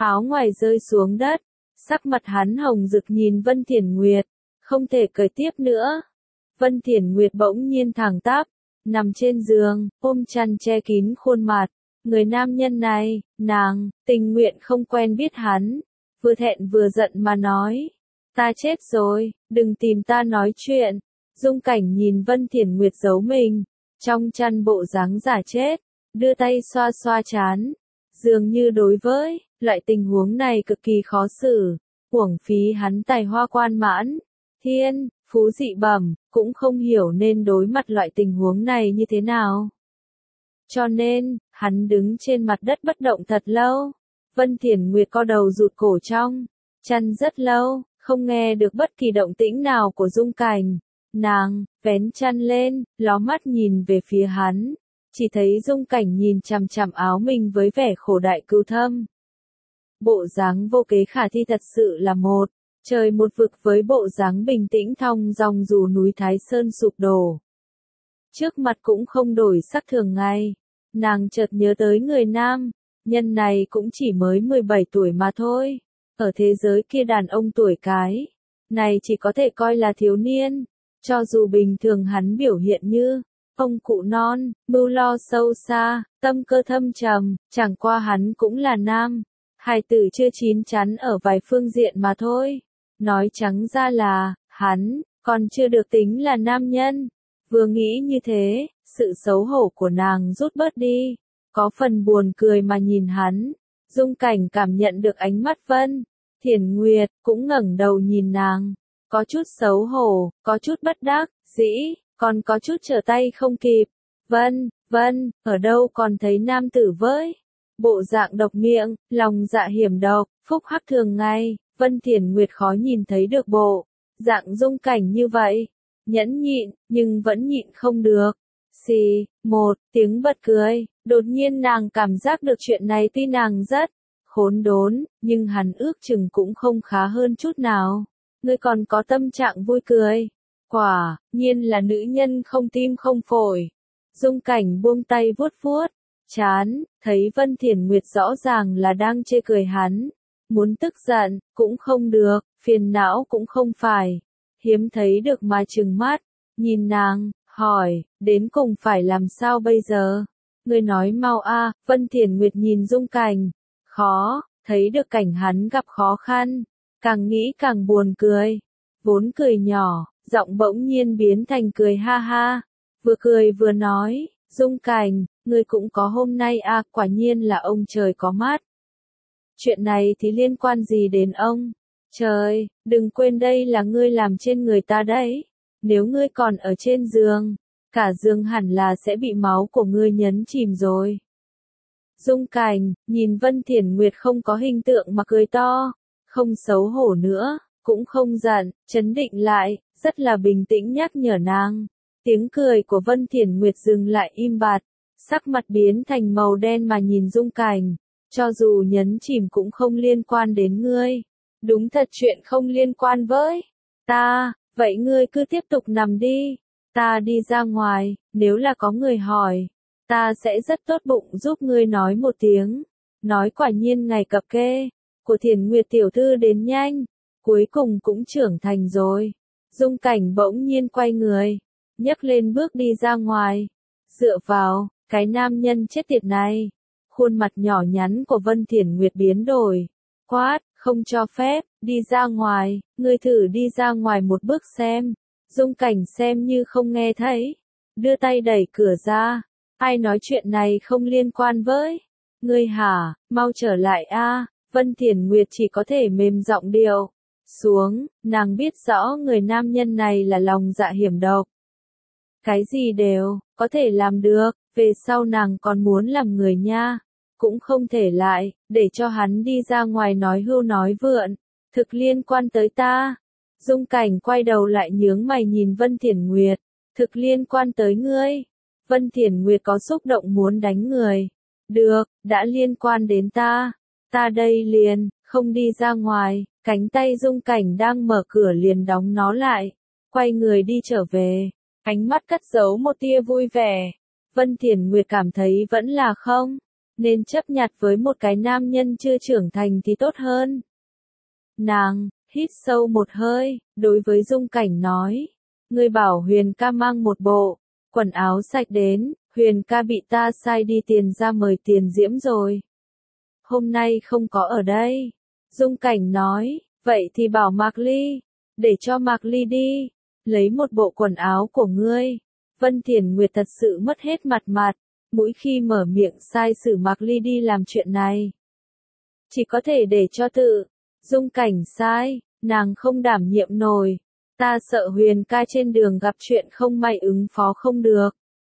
áo ngoài rơi xuống đất, sắc mặt hắn hồng rực nhìn Vân Thiển Nguyệt, không thể cười tiếp nữa. Vân Thiển Nguyệt bỗng nhiên thẳng tắp, nằm trên giường, ôm chăn che kín khuôn mặt. Người nam nhân này, nàng, tình nguyện không quen biết hắn, vừa thẹn vừa giận mà nói. Ta chết rồi, đừng tìm ta nói chuyện. Dung Cảnh nhìn Vân Thiển Nguyệt giấu mình, trong chăn bộ dáng giả chết, đưa tay xoa xoa trán. Dường như đối với, loại tình huống này cực kỳ khó xử, uổng phí hắn tài hoa quan mãn, thiên, phú dị bẩm, cũng không hiểu nên đối mặt loại tình huống này như thế nào. Cho nên, hắn đứng trên mặt đất bất động thật lâu. Vân Thiển Nguyệt co đầu rụt cổ trong chăn rất lâu, không nghe được bất kỳ động tĩnh nào của Dung Cảnh. Nàng, vén chăn lên, ló mắt nhìn về phía hắn. Chỉ thấy Dung Cảnh nhìn chằm chằm áo mình với vẻ khổ đại cưu thâm. Bộ dáng vô kế khả thi thật sự là một trời một vực với bộ dáng bình tĩnh thong dong dù núi Thái Sơn sụp đổ. Trước mặt cũng không đổi sắc thường ngày. Nàng chợt nhớ tới người nam, nhân này cũng chỉ mới mười bảy tuổi mà thôi. Ở thế giới kia đàn ông tuổi cái này chỉ có thể coi là thiếu niên. Cho dù bình thường hắn biểu hiện như ông cụ non, mưu lo sâu xa, tâm cơ thâm trầm, chẳng qua hắn cũng là nam. Hài tử chưa chín chắn ở vài phương diện mà thôi. Nói trắng ra là, hắn, còn chưa được tính là nam nhân. Vừa nghĩ như thế, sự xấu hổ của nàng rút bớt đi. Có phần buồn cười mà nhìn hắn. Dung Cảnh cảm nhận được ánh mắt Vân Thiển Nguyệt, cũng ngẩng đầu nhìn nàng. Có chút xấu hổ, có chút bất đắc dĩ, còn có chút trở tay không kịp. Vân, Vân, ở đâu còn thấy nam tử với bộ dạng độc miệng, lòng dạ hiểm độc, phúc hắc thường ngày. Vân Thiển Nguyệt khó nhìn thấy được bộ dạng Dung Cảnh như vậy. Nhẫn nhịn, nhưng vẫn nhịn không được. Xì, một tiếng bật cười, đột nhiên nàng cảm giác được chuyện này tuy nàng rất khốn đốn, nhưng hắn ước chừng cũng không khá hơn chút nào. Ngươi còn có tâm trạng vui cười. Quả nhiên là nữ nhân không tim không phổi. Dung Cảnh buông tay vuốt vuốt chán, thấy Vân Thiển Nguyệt rõ ràng là đang chê cười hắn. Muốn tức giận, cũng không được, phiền não cũng không phải. Hiếm thấy được mà trừng mắt, nhìn nàng, hỏi, đến cùng phải làm sao bây giờ? Ngươi nói mau a. Vân Thiển Nguyệt nhìn Dung Cảnh, khó, thấy được cảnh hắn gặp khó khăn, càng nghĩ càng buồn cười. Vốn cười nhỏ, giọng bỗng nhiên biến thành cười ha ha, vừa cười vừa nói, Dung Cảnh, ngươi cũng có hôm nay a. Quả nhiên là ông trời có mắt. Chuyện này thì liên quan gì đến ông? Trời, đừng quên đây là ngươi làm trên người ta đấy. Nếu ngươi còn ở trên giường, cả giường hẳn là sẽ bị máu của ngươi nhấn chìm rồi. Dung Cảnh, nhìn Vân Thiển Nguyệt không có hình tượng mà cười to, không xấu hổ nữa, cũng không giận, trấn định lại, rất là bình tĩnh nhắc nhở nàng. Tiếng cười của Vân Thiển Nguyệt dừng lại im bặt, sắc mặt biến thành màu đen mà nhìn Dung Cảnh. Cho dù nhấn chìm cũng không liên quan đến ngươi. Đúng thật chuyện không liên quan với ta, vậy ngươi cứ tiếp tục nằm đi. Ta đi ra ngoài, nếu là có người hỏi, ta sẽ rất tốt bụng giúp ngươi nói một tiếng. Nói quả nhiên ngày cập kê của Thiển Nguyệt tiểu thư đến nhanh, cuối cùng cũng trưởng thành rồi. Dung Cảnh bỗng nhiên quay người, nhấc lên bước đi ra ngoài. Dựa vào, cái nam nhân chết tiệt này. Khuôn mặt nhỏ nhắn của Vân Thiển Nguyệt biến đổi. Quát, không cho phép, đi ra ngoài, ngươi thử đi ra ngoài một bước xem. Dung Cảnh xem như không nghe thấy. Đưa tay đẩy cửa ra. Ai nói chuyện này không liên quan với ngươi hả, mau trở lại a. Vân Thiển Nguyệt chỉ có thể mềm giọng điệu xuống, nàng biết rõ người nam nhân này là lòng dạ hiểm độc. Cái gì đều có thể làm được, về sau nàng còn muốn làm người nha, cũng không thể lại để cho hắn đi ra ngoài nói hưu nói vượn, thực liên quan tới ta. Dung Cảnh quay đầu lại nhướng mày nhìn Vân Thiển Nguyệt, thực liên quan tới ngươi. Vân Thiển Nguyệt có xúc động muốn đánh người. Được, đã liên quan đến ta, ta đây liền không đi ra ngoài. Cánh tay Dung Cảnh đang mở cửa liền đóng nó lại, quay người đi trở về, ánh mắt cất giấu một tia vui vẻ. Vân Thiển Nguyệt cảm thấy vẫn là không nên chấp nhặt với một cái nam nhân chưa trưởng thành thì tốt hơn. Nàng, hít sâu một hơi, đối với Dung Cảnh nói, ngươi bảo Huyền ca mang một bộ quần áo sạch đến, Huyền ca bị ta sai đi tiền ra mời Tiền Diễm rồi. Hôm nay không có ở đây. Dung Cảnh nói, vậy thì bảo Mạc Ly, để cho Mạc Ly đi, lấy một bộ quần áo của ngươi. Vân Thiển Nguyệt thật sự mất hết mặt mặt, mỗi khi mở miệng sai sử Mạc Ly đi làm chuyện này. Chỉ có thể để cho tự Dung Cảnh sai, nàng không đảm nhiệm nổi. Ta sợ Huyền ca trên đường gặp chuyện không may ứng phó không được.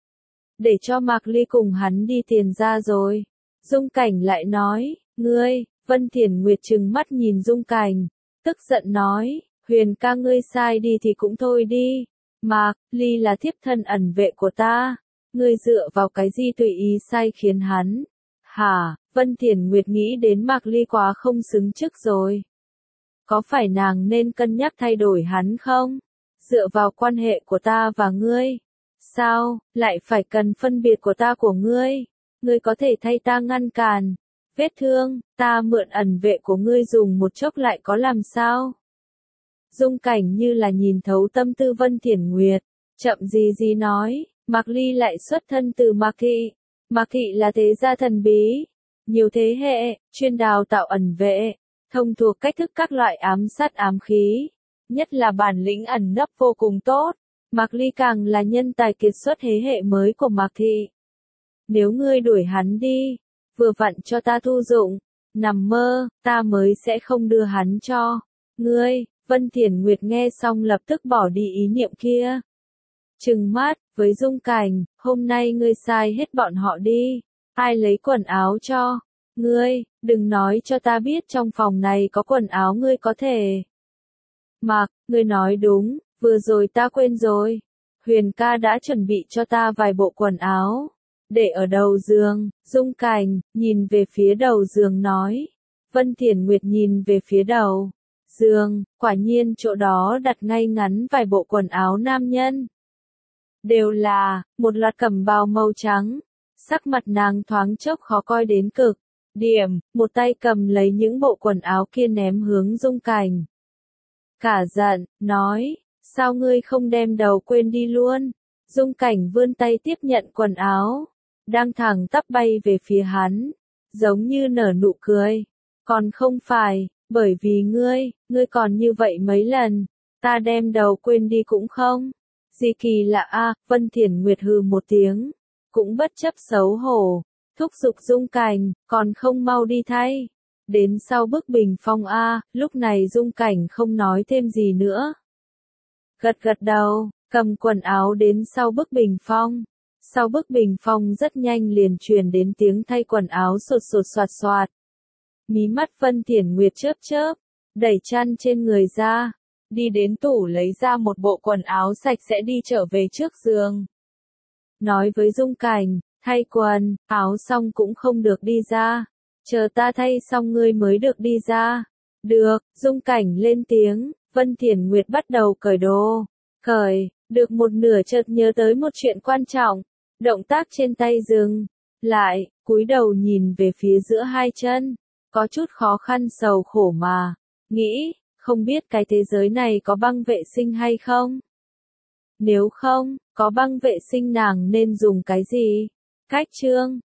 Để cho Mạc Ly cùng hắn đi tiền ra rồi. Dung Cảnh lại nói, ngươi, Vân Thiển Nguyệt trừng mắt nhìn Dung Cảnh, tức giận nói, Huyền ca ngươi sai đi thì cũng thôi đi. Mạc Ly là thiếp thân ẩn vệ của ta, ngươi dựa vào cái gì tùy ý sai khiến hắn. Hả, Vân Thiển Nguyệt nghĩ đến Mạc Ly quá không xứng chức rồi. Có phải nàng nên cân nhắc thay đổi hắn không? Dựa vào quan hệ của ta và ngươi. Sao, lại phải cần phân biệt của ta của ngươi? Ngươi có thể thay ta ngăn cản. Vết thương, ta mượn ẩn vệ của ngươi dùng một chốc lại có làm sao? Dung Cảnh như là nhìn thấu tâm tư Vân Thiển Nguyệt. Chậm gì gì nói, Mạc Ly lại xuất thân từ Mạc Thị. Mạc Thị là thế gia thần bí. Nhiều thế hệ, chuyên đào tạo ẩn vệ. Thông thuộc cách thức các loại ám sát ám khí, nhất là bản lĩnh ẩn nấp vô cùng tốt. Mạc Ly càng là nhân tài kiệt xuất thế hệ mới của Mạc Thị. Nếu ngươi đuổi hắn đi, vừa vặn cho ta thu dụng, nằm mơ, ta mới sẽ không đưa hắn cho ngươi. Vân Thiển Nguyệt nghe xong lập tức bỏ đi ý niệm kia. Trừng mắt, với Dung Cảnh, hôm nay ngươi sai hết bọn họ đi, ai lấy quần áo cho? Ngươi, đừng nói cho ta biết trong phòng này có quần áo ngươi có thể. Mạc, ngươi nói đúng, vừa rồi ta quên rồi. Huyền ca đã chuẩn bị cho ta vài bộ quần áo. Để ở đầu giường, Dung Cảnh, nhìn về phía đầu giường nói. Vân Thiển Nguyệt nhìn về phía đầu giường, quả nhiên chỗ đó đặt ngay ngắn vài bộ quần áo nam nhân. Đều là, một loạt cẩm bào màu trắng. Sắc mặt nàng thoáng chốc khó coi đến cực. Điểm, một tay cầm lấy những bộ quần áo kia ném hướng Dung Cảnh. Cả giận, nói, sao ngươi không đem đầu quên đi luôn? Dung Cảnh vươn tay tiếp nhận quần áo, đang thẳng tắp bay về phía hắn, giống như nở nụ cười. Còn không phải, bởi vì ngươi, ngươi còn như vậy mấy lần, ta đem đầu quên đi cũng không. Gì kỳ lạ a, Vân Thiển Nguyệt hừ một tiếng, cũng bất chấp xấu hổ. Thúc giục Dung Cảnh, còn không mau đi thay. Đến sau bức bình phong A, lúc này Dung Cảnh không nói thêm gì nữa. Gật gật đầu, cầm quần áo đến sau bức bình phong. Sau bức bình phong rất nhanh liền truyền đến tiếng thay quần áo sột sột soạt soạt. Mí mắt Vân Thiển Nguyệt chớp chớp, đẩy chăn trên người ra, đi đến tủ lấy ra một bộ quần áo sạch sẽ đi trở về trước giường. Nói với Dung Cảnh, thay quần, áo xong cũng không được đi ra. Chờ ta thay xong ngươi mới được đi ra. Được, Dung Cảnh lên tiếng, Vân Thiển Nguyệt bắt đầu cởi đồ. Cởi, được một nửa chợt nhớ tới một chuyện quan trọng. Động tác trên tay dừng. Lại, cúi đầu nhìn về phía giữa hai chân. Có chút khó khăn sầu khổ mà. Nghĩ, không biết cái thế giới này có băng vệ sinh hay không? Nếu không, có băng vệ sinh nàng nên dùng cái gì? Cách chương